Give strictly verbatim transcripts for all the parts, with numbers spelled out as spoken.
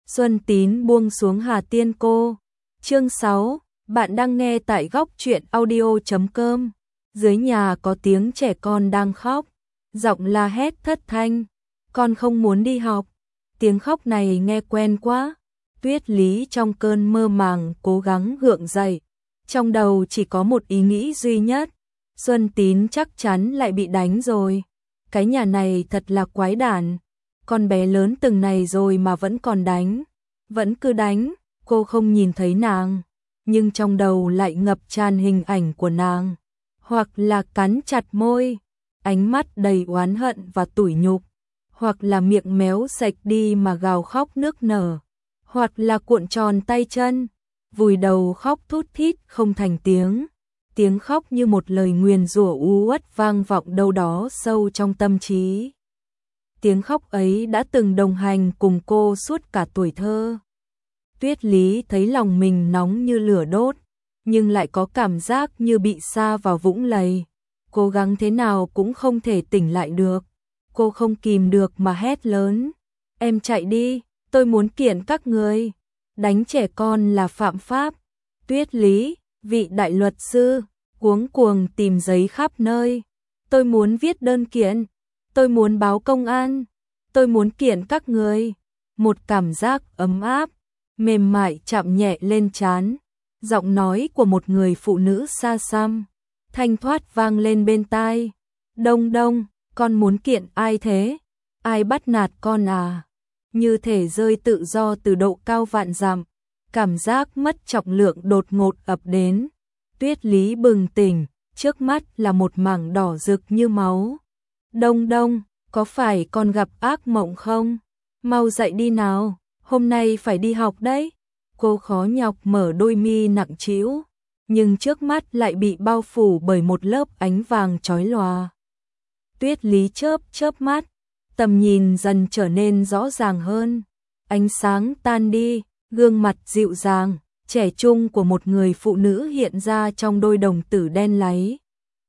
Xuân Tín buông xuống Hà Tiên Cô. Chương sáu, bạn đang nghe tại góc truyện audio chấm com. Dưới nhà có tiếng trẻ con đang khóc, giọng la hét thất thanh. Con không muốn đi học. Tiếng khóc này nghe quen quá. Tuyết Lý trong cơn mơ màng cố gắng gượng dậy. Trong đầu chỉ có một ý nghĩ duy nhất. Xuân Tín chắc chắn lại bị đánh rồi. Cái nhà này thật là quái đản. Con bé lớn từng này rồi mà vẫn còn đánh. Vẫn cứ đánh. Cô không nhìn thấy nàng, nhưng trong đầu lại ngập tràn hình ảnh của nàng. Hoặc là cắn chặt môi, ánh mắt đầy oán hận và tủi nhục. Hoặc là miệng méo sạch đi mà gào khóc nức nở. Hoặc là cuộn tròn tay chân, vùi đầu khóc thút thít không thành tiếng. Tiếng khóc như một lời nguyền rủa u uất vang vọng đâu đó sâu trong tâm trí. Tiếng khóc ấy đã từng đồng hành cùng cô suốt cả tuổi thơ. Tuyết Lý thấy lòng mình nóng như lửa đốt, nhưng lại có cảm giác như bị sa vào vũng lầy. Cố gắng thế nào cũng không thể tỉnh lại được. Cô không kìm được mà hét lớn. Em chạy đi, tôi muốn kiện các người. Đánh trẻ con là phạm pháp. Tuyết Lý, vị đại luật sư, cuống cuồng tìm giấy khắp nơi. Tôi muốn viết đơn kiện. Tôi muốn báo công an. Tôi muốn kiện các người. Một cảm giác ấm áp, mềm mại chạm nhẹ lên trán. Giọng nói của một người phụ nữ xa xăm, thanh thoát vang lên bên tai. Đông Đông, con muốn kiện ai thế? Ai bắt nạt con à? Như thể rơi tự do từ độ cao vạn dặm. Cảm giác mất trọng lượng đột ngột ập đến. Tuyết Lý bừng tỉnh, trước mắt là một mảng đỏ rực như máu. Đông Đông, có phải con gặp ác mộng không? Mau dậy đi nào, hôm nay phải đi học đấy. Cô khó nhọc mở đôi mi nặng trĩu, nhưng trước mắt lại bị bao phủ bởi một lớp ánh vàng chói lòa. Tuyết Lý chớp chớp mắt, tầm nhìn dần trở nên rõ ràng hơn. Ánh sáng tan đi, gương mặt dịu dàng, trẻ trung của một người phụ nữ hiện ra trong đôi đồng tử đen láy.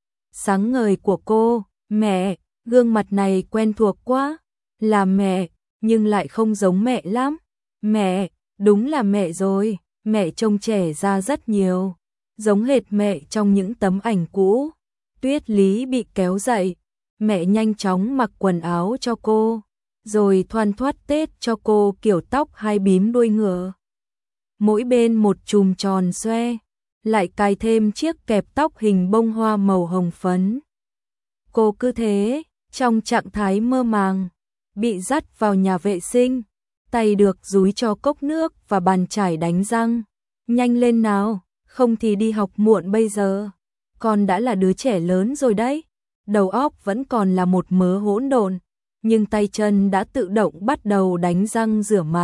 Sáng ngời của cô, mẹ, gương mặt này quen thuộc quá, là mẹ, nhưng lại không giống mẹ lắm. Mẹ, đúng là mẹ rồi, mẹ trông trẻ ra rất nhiều, giống hệt mẹ trong những tấm ảnh cũ. Tuyết Lý bị kéo dậy, mẹ nhanh chóng mặc quần áo cho cô, rồi thoăn thoắt tết cho cô kiểu tóc hai bím đuôi ngựa. Mỗi bên một chùm tròn xoe, lại cài thêm chiếc kẹp tóc hình bông hoa màu hồng phấn. Cô cứ thế, trong trạng thái mơ màng, bị dắt vào nhà vệ sinh, tay được dúi cho cốc nước và bàn chải đánh răng. Nhanh lên nào, không thì đi học muộn bây giờ. Con đã là đứa trẻ lớn rồi đấy. Đầu óc vẫn còn là một mớ hỗn độn, nhưng tay chân đã tự động bắt đầu đánh răng rửa mặt.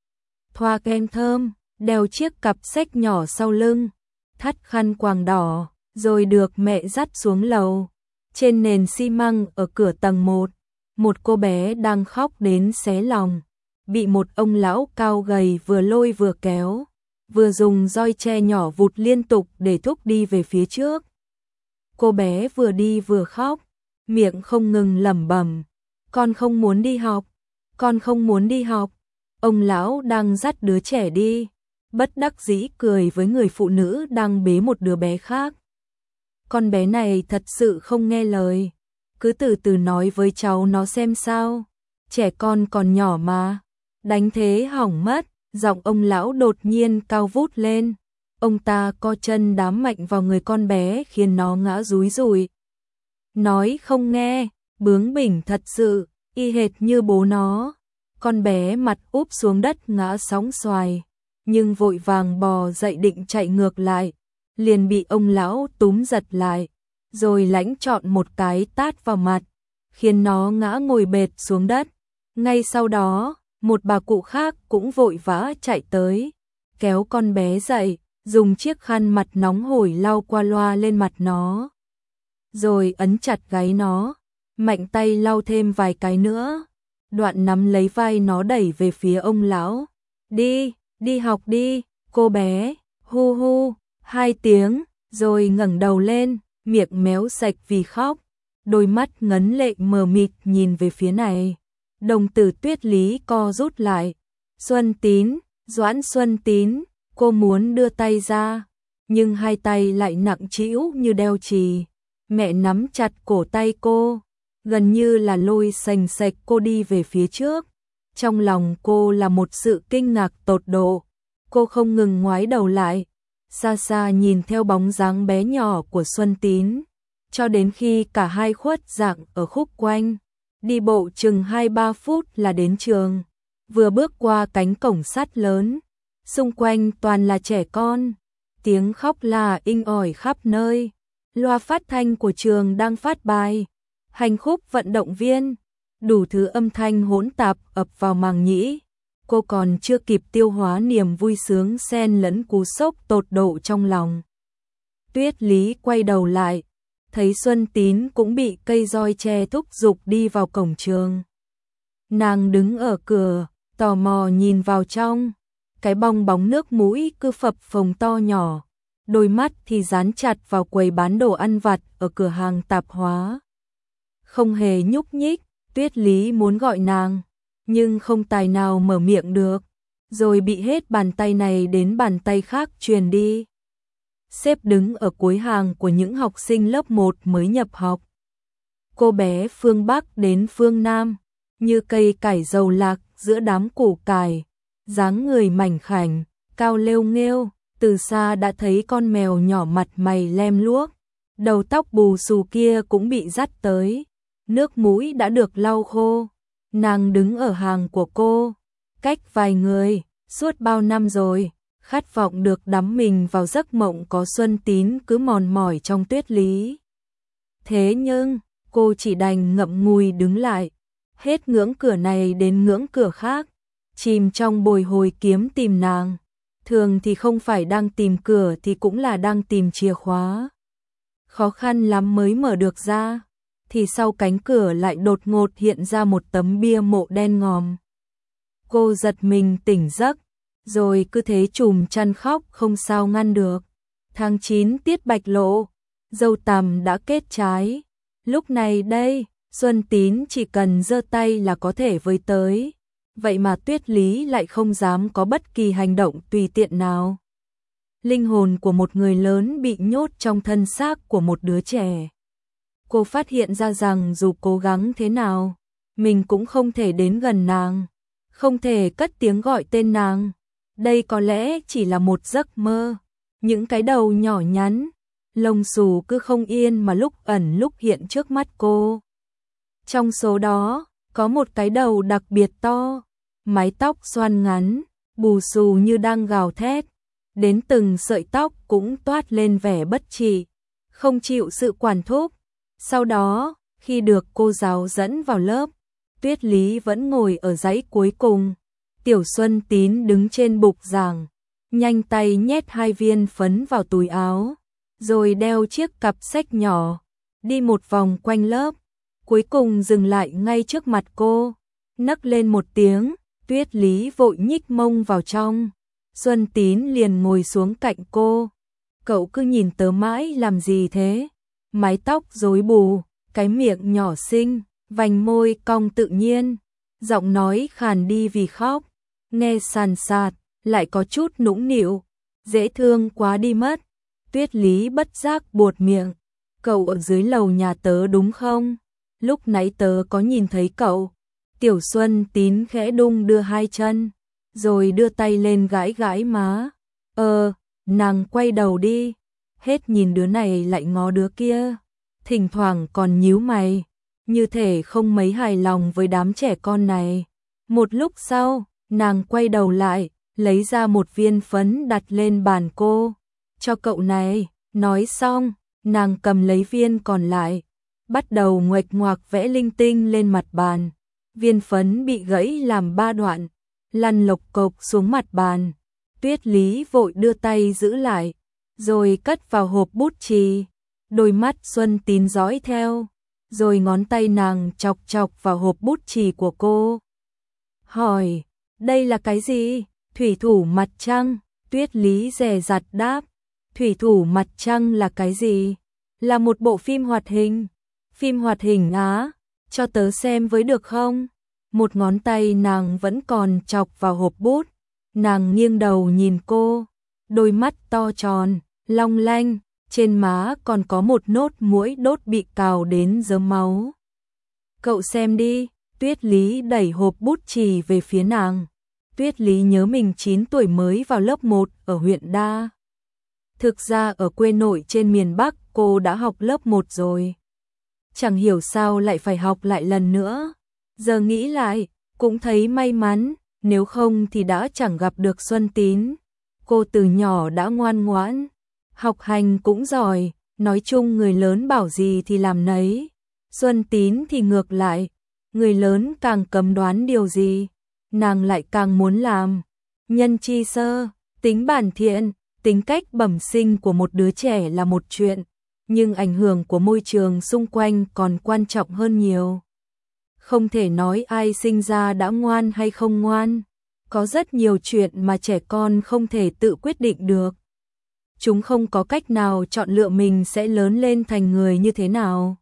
Thoa kem thơm, đeo chiếc cặp sách nhỏ sau lưng, thắt khăn quàng đỏ, rồi được mẹ dắt xuống lầu. Trên nền xi măng ở cửa tầng một, một cô bé đang khóc đến xé lòng, bị một ông lão cao gầy vừa lôi vừa kéo, vừa dùng roi tre nhỏ vụt liên tục để thúc đi về phía trước. Cô bé vừa đi vừa khóc, miệng không ngừng lẩm bẩm, con không muốn đi học, con không muốn đi học. Ông lão đang dắt đứa trẻ đi, bất đắc dĩ cười với người phụ nữ đang bế một đứa bé khác. Con bé này thật sự không nghe lời, cứ từ từ nói với cháu nó xem sao, trẻ con còn nhỏ mà, đánh thế hỏng mất. Giọng ông lão đột nhiên cao vút lên, ông ta co chân đám mạnh vào người con bé khiến nó ngã rúi rủi. Nói không nghe, bướng bỉnh thật sự, y hệt như bố nó. Con bé mặt úp xuống đất ngã sóng xoài, nhưng vội vàng bò dậy định chạy ngược lại, liền bị ông lão túm giật lại, rồi lãnh trọn một cái tát vào mặt, khiến nó ngã ngồi bệt xuống đất. Ngay sau đó, một bà cụ khác cũng vội vã chạy tới, kéo con bé dậy, dùng chiếc khăn mặt nóng hổi lau qua loa lên mặt nó, rồi ấn chặt gáy nó, mạnh tay lau thêm vài cái nữa, đoạn nắm lấy vai nó đẩy về phía ông lão. Đi, đi học đi, cô bé, hu hu, hai tiếng, rồi ngẩng đầu lên, miệng méo sạch vì khóc, đôi mắt ngấn lệ mờ mịt nhìn về phía này. Đồng tử Tuyết Lý co rút lại, Xuân Tín, Doãn Xuân Tín, cô muốn đưa tay ra, nhưng hai tay lại nặng trĩu như đeo chì. Mẹ nắm chặt cổ tay cô, gần như là lôi sành sạch cô đi về phía trước. Trong lòng cô là một sự kinh ngạc tột độ. Cô không ngừng ngoái đầu lại, xa xa nhìn theo bóng dáng bé nhỏ của Xuân Tín, cho đến khi cả hai khuất dạng ở khúc quanh. Đi bộ chừng hai ba phút là đến trường. Vừa bước qua cánh cổng sắt lớn, xung quanh toàn là trẻ con, tiếng khóc la inh ỏi khắp nơi. Loa phát thanh của trường đang phát bài hành khúc vận động viên, đủ thứ âm thanh hỗn tạp ập vào màng nhĩ. Cô còn chưa kịp tiêu hóa niềm vui sướng xen lẫn cú sốc tột độ trong lòng. Tuyết Lý quay đầu lại, thấy Xuân Tín cũng bị cây roi tre thúc giục đi vào cổng trường. Nàng đứng ở cửa, tò mò nhìn vào trong, cái bong bóng nước mũi cứ phập phồng to nhỏ, đôi mắt thì dán chặt vào quầy bán đồ ăn vặt ở cửa hàng tạp hóa. Không hề nhúc nhích. Tuyết Lý muốn gọi nàng, nhưng không tài nào mở miệng được, rồi bị hết bàn tay này đến bàn tay khác truyền đi. Xếp đứng ở cuối hàng của những học sinh lớp một mới nhập học. Cô bé phương Bắc đến phương Nam, như cây cải dầu lạc giữa đám củ cải, dáng người mảnh khảnh, cao lêu nghêu, từ xa đã thấy con mèo nhỏ mặt mày lem luốc, đầu tóc bù xù kia cũng bị dắt tới. Nước mũi đã được lau khô, nàng đứng ở hàng của cô, cách vài người, suốt bao năm rồi, khát vọng được đắm mình vào giấc mộng có Xuân Tín cứ mòn mỏi trong Tuyết Lý. Thế nhưng, cô chỉ đành ngậm ngùi đứng lại, hết ngưỡng cửa này đến ngưỡng cửa khác, chìm trong bồi hồi kiếm tìm nàng. Thường thì không phải đang tìm cửa thì cũng là đang tìm chìa khóa. Khó khăn lắm mới mở được ra, thì sau cánh cửa lại đột ngột hiện ra một tấm bia mộ đen ngòm. Cô giật mình tỉnh giấc, rồi cứ thế chùm chăn khóc không sao ngăn được. Tháng chín tiết bạch lộ, dâu tằm đã kết trái. Lúc này đây, Xuân Tín chỉ cần giơ tay là có thể với tới. Vậy mà Tuyết Lý lại không dám có bất kỳ hành động tùy tiện nào. Linh hồn của một người lớn bị nhốt trong thân xác của một đứa trẻ. Cô phát hiện ra rằng dù cố gắng thế nào, mình cũng không thể đến gần nàng, không thể cất tiếng gọi tên nàng. Đây có lẽ chỉ là một giấc mơ. Những cái đầu nhỏ nhắn, lông xù cứ không yên mà lúc ẩn lúc hiện trước mắt cô. Trong số đó, có một cái đầu đặc biệt to, mái tóc xoăn ngắn, bù xù như đang gào thét, đến từng sợi tóc cũng toát lên vẻ bất trị, không chịu sự quản thúc. Sau đó, khi được cô giáo dẫn vào lớp, Tuyết Lý vẫn ngồi ở dãy cuối cùng. Tiểu Xuân Tín đứng trên bục giảng, nhanh tay nhét hai viên phấn vào túi áo, rồi đeo chiếc cặp sách nhỏ, đi một vòng quanh lớp, cuối cùng dừng lại ngay trước mặt cô, nấc lên một tiếng. Tuyết Lý vội nhích mông vào trong, Xuân Tín liền ngồi xuống cạnh cô. Cậu cứ nhìn tớ mãi làm gì thế? Mái tóc rối bù, cái miệng nhỏ xinh, vành môi cong tự nhiên, giọng nói khàn đi vì khóc, nghe sàn sạt, lại có chút nũng nịu, dễ thương quá đi mất. Tuyết Lý bất giác buột miệng, cậu ở dưới lầu nhà tớ đúng không? Lúc nãy tớ có nhìn thấy cậu. Tiểu Xuân Tín khẽ đung đưa hai chân, rồi đưa tay lên gãi gãi má. Ờ, nàng quay đầu đi, hết nhìn đứa này lại ngó đứa kia, thỉnh thoảng còn nhíu mày, như thể không mấy hài lòng với đám trẻ con này. Một lúc sau, nàng quay đầu lại, lấy ra một viên phấn đặt lên bàn cô. Cho cậu này, nói xong, nàng cầm lấy viên còn lại, bắt đầu nguệch ngoạc vẽ linh tinh lên mặt bàn. Viên phấn bị gãy làm ba đoạn, lăn lộc cộc xuống mặt bàn. Tuyết Lý vội đưa tay giữ lại, rồi cất vào hộp bút chì. Đôi mắt Xuân Tín dõi theo, rồi ngón tay nàng chọc chọc vào hộp bút chì của cô. Hỏi, đây là cái gì? Thủy thủ mặt trăng. Tuyết Lý dè dặt đáp, thủy thủ mặt trăng là cái gì? Là một bộ phim hoạt hình. Phim hoạt hình á, cho tớ xem với được không? một ngón tay nàng vẫn còn chọc vào hộp bút. Nàng nghiêng đầu nhìn cô, đôi mắt to tròn, long lanh, trên má còn có một nốt mũi đốt bị cào đến rớm máu. Cậu xem đi, Tuyết Lý đẩy hộp bút chì về phía nàng. Tuyết Lý nhớ mình chín tuổi mới vào lớp một ở huyện Đa. Thực ra ở quê nội trên miền Bắc cô đã học lớp một rồi. Chẳng hiểu sao lại phải học lại lần nữa. Giờ nghĩ lại, cũng thấy may mắn, nếu không thì đã chẳng gặp được Xuân Tín. Cô từ nhỏ đã ngoan ngoãn, học hành cũng giỏi, nói chung người lớn bảo gì thì làm nấy. Xuân Tín thì ngược lại, người lớn càng cấm đoán điều gì, nàng lại càng muốn làm. Nhân chi sơ, tính bản thiện, tính cách bẩm sinh của một đứa trẻ là một chuyện, nhưng ảnh hưởng của môi trường xung quanh còn quan trọng hơn nhiều. Không thể nói ai sinh ra đã ngoan hay không ngoan, có rất nhiều chuyện mà trẻ con không thể tự quyết định được. Chúng không có cách nào chọn lựa mình sẽ lớn lên thành người như thế nào,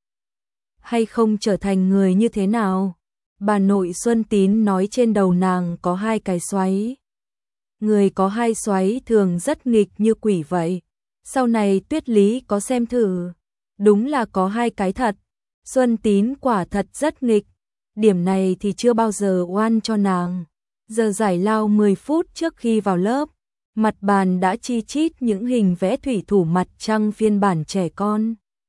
hay không trở thành người như thế nào. Bà nội Xuân Tín nói trên đầu nàng có hai cái xoáy. Người có hai xoáy thường rất nghịch như quỷ vậy. Sau này Tuyết Lý có xem thử, đúng là có hai cái thật. Xuân Tín quả thật rất nghịch, điểm này thì chưa bao giờ oan cho nàng. Giờ giải lao mười phút trước khi vào lớp, mặt bàn đã chi chít những hình vẽ thủy thủ mặt trăng phiên bản trẻ con.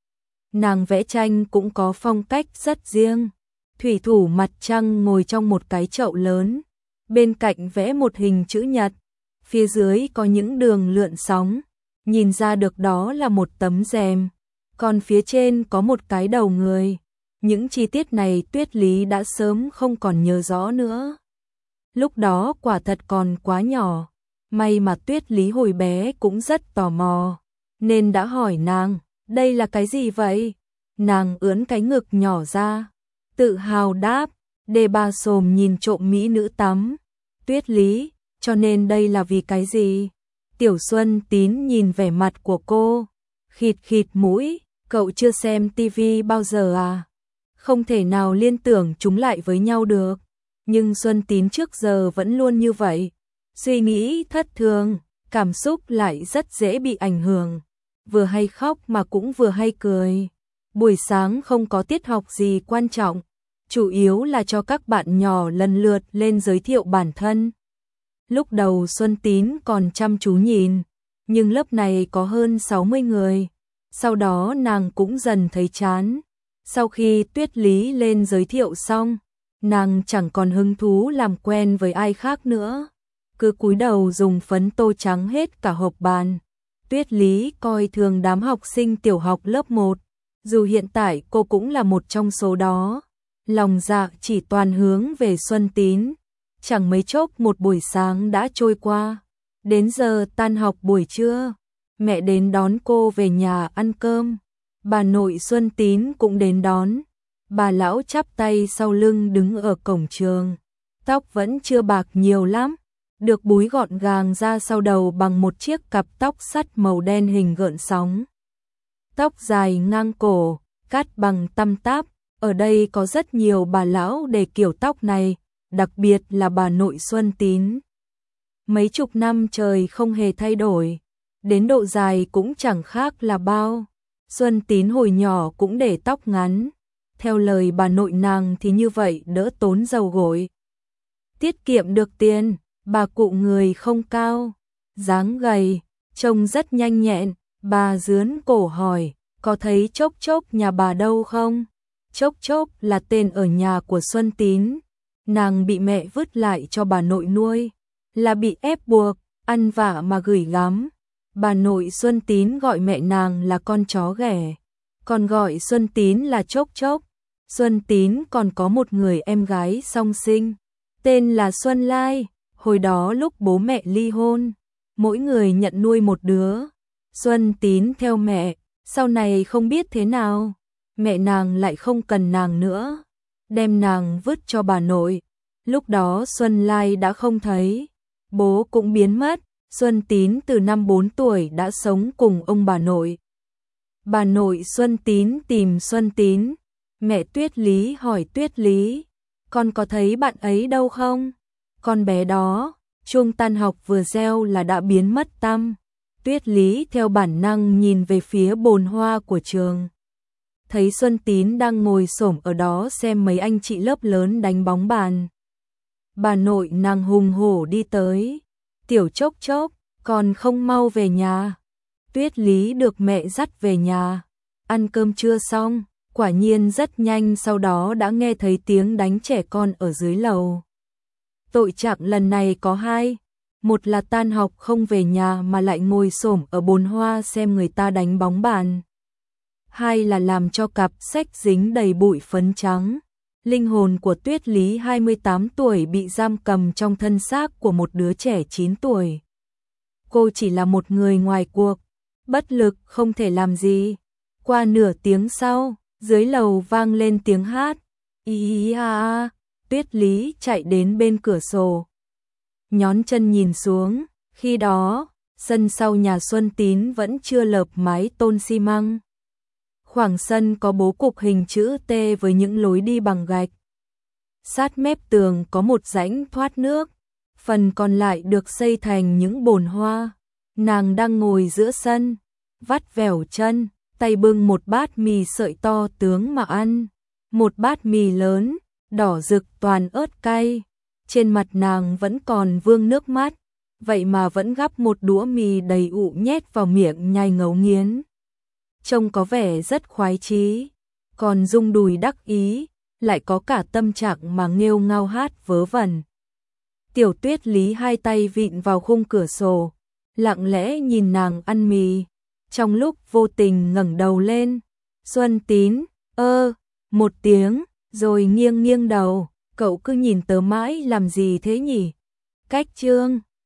Nàng vẽ tranh cũng có phong cách rất riêng. Thủy thủ mặt trăng ngồi trong một cái chậu lớn, bên cạnh vẽ một hình chữ nhật, phía dưới có những đường lượn sóng, nhìn ra được đó là một tấm rèm, còn phía trên có một cái đầu người. Những chi tiết này Tuyết Lý đã sớm không còn nhớ rõ nữa. Lúc đó quả thật còn quá nhỏ, may mà Tuyết Lý hồi bé cũng rất tò mò, nên đã hỏi nàng, đây là cái gì vậy? Nàng ưỡn cái ngực nhỏ ra, tự hào đáp, đề bà xồm nhìn trộm mỹ nữ tắm. Tuyết Lý, cho nên đây là vì cái gì? Tiểu Xuân Tín nhìn vẻ mặt của cô, khịt khịt mũi, cậu chưa xem tivi bao giờ à? Không thể nào liên tưởng chúng lại với nhau được. Nhưng Xuân Tín trước giờ vẫn luôn như vậy, suy nghĩ thất thường, cảm xúc lại rất dễ bị ảnh hưởng, vừa hay khóc mà cũng vừa hay cười. Buổi sáng không có tiết học gì quan trọng, chủ yếu là cho các bạn nhỏ lần lượt lên giới thiệu bản thân. Lúc đầu Xuân Tín còn chăm chú nhìn, nhưng lớp này có hơn sáu mươi người. Sau đó nàng cũng dần thấy chán. Sau khi Tuyết Lý lên giới thiệu xong, nàng chẳng còn hứng thú làm quen với ai khác nữa, cứ cúi đầu dùng phấn tô trắng hết cả hộp bàn. Tuyết Lý coi thường đám học sinh tiểu học lớp một, dù hiện tại cô cũng là một trong số đó. Lòng dạ chỉ toàn hướng về Xuân Tín. Chẳng mấy chốc một buổi sáng đã trôi qua. Đến giờ tan học buổi trưa, mẹ đến đón cô về nhà ăn cơm. Bà nội Xuân Tín cũng đến đón. Bà lão chắp tay sau lưng đứng ở cổng trường. Tóc vẫn chưa bạc nhiều lắm, được búi gọn gàng ra sau đầu bằng một chiếc cặp tóc sắt màu đen hình gợn sóng. Tóc dài ngang cổ, cắt bằng tăm táp. Ở đây có rất nhiều bà lão để kiểu tóc này, đặc biệt là bà nội Xuân Tín. Mấy chục năm trời không hề thay đổi, đến độ dài cũng chẳng khác là bao. Xuân Tín hồi nhỏ cũng để tóc ngắn, theo lời bà nội nàng thì như vậy đỡ tốn dầu gội. Tiết kiệm được tiền, bà cụ người không cao, dáng gầy, trông rất nhanh nhẹn. Bà dướn cổ hỏi, có thấy Chốc Chốc nhà bà đâu không? Chốc Chốc là tên ở nhà của Xuân Tín, nàng bị mẹ vứt lại cho bà nội nuôi, là bị ép buộc, ăn vạ mà gửi gắm. Bà nội Xuân Tín gọi mẹ nàng là con chó ghẻ, còn gọi Xuân Tín là Chốc Chốc. Xuân Tín còn có một người em gái song sinh, tên là Xuân Lai. Hồi đó lúc bố mẹ ly hôn, mỗi người nhận nuôi một đứa. Xuân Tín theo mẹ, sau này không biết thế nào, mẹ nàng lại không cần nàng nữa, đem nàng vứt cho bà nội. Lúc đó Xuân Lai đã không thấy, bố cũng biến mất. Xuân Tín từ năm bốn tuổi đã sống cùng ông bà nội. Bà nội Xuân Tín tìm Xuân Tín, mẹ Tuyết Lý hỏi Tuyết Lý, con có thấy bạn ấy đâu không? Con bé đó, chuông tan học vừa reo là đã biến mất tăm. Tuyết Lý theo bản năng nhìn về phía bồn hoa của trường. Thấy Xuân Tín đang ngồi xổm ở đó xem mấy anh chị lớp lớn đánh bóng bàn. Bà nội nàng hùng hổ đi tới. Tiểu Chốc Chốc, còn không mau về nhà. Tuyết Lý được mẹ dắt về nhà. Ăn cơm trưa xong, quả nhiên rất nhanh sau đó đã nghe thấy tiếng đánh trẻ con ở dưới lầu. Tội trạng lần này có hai. Một là tan học không về nhà mà lại ngồi xổm ở bồn hoa xem người ta đánh bóng bàn. Hai là làm cho cặp sách dính đầy bụi phấn trắng. Linh hồn của Tuyết Lý hai mươi tám tuổi bị giam cầm trong thân xác của một đứa trẻ chín tuổi. Cô chỉ là một người ngoài cuộc, bất lực không thể làm gì. Qua nửa tiếng sau, dưới lầu vang lên tiếng hát. Ý a a, Tuyết Lý chạy đến bên cửa sổ. Nhón chân nhìn xuống, khi đó, sân sau nhà Xuân Tín vẫn chưa lợp mái tôn xi măng. Khoảng sân có bố cục hình chữ T với những lối đi bằng gạch. Sát mép tường có một rãnh thoát nước, phần còn lại được xây thành những bồn hoa. Nàng đang ngồi giữa sân, vắt vẻo chân, tay bưng một bát mì sợi to tướng mà ăn. Một bát mì lớn, đỏ rực toàn ớt cay. Trên mặt nàng vẫn còn vương nước mắt, vậy mà vẫn gắp một đũa mì đầy ụ nhét vào miệng nhai ngấu nghiến. Trông có vẻ rất khoái chí, còn rung đùi đắc ý, lại có cả tâm trạng mà nghêu ngao hát vớ vẩn. Tiểu Tuyết Lý hai tay vịn vào khung cửa sổ, lặng lẽ nhìn nàng ăn mì, trong lúc vô tình ngẩng đầu lên. Xuân Tín, ơ, một tiếng, rồi nghiêng nghiêng đầu, cậu cứ nhìn tớ mãi làm gì thế nhỉ? Cách chương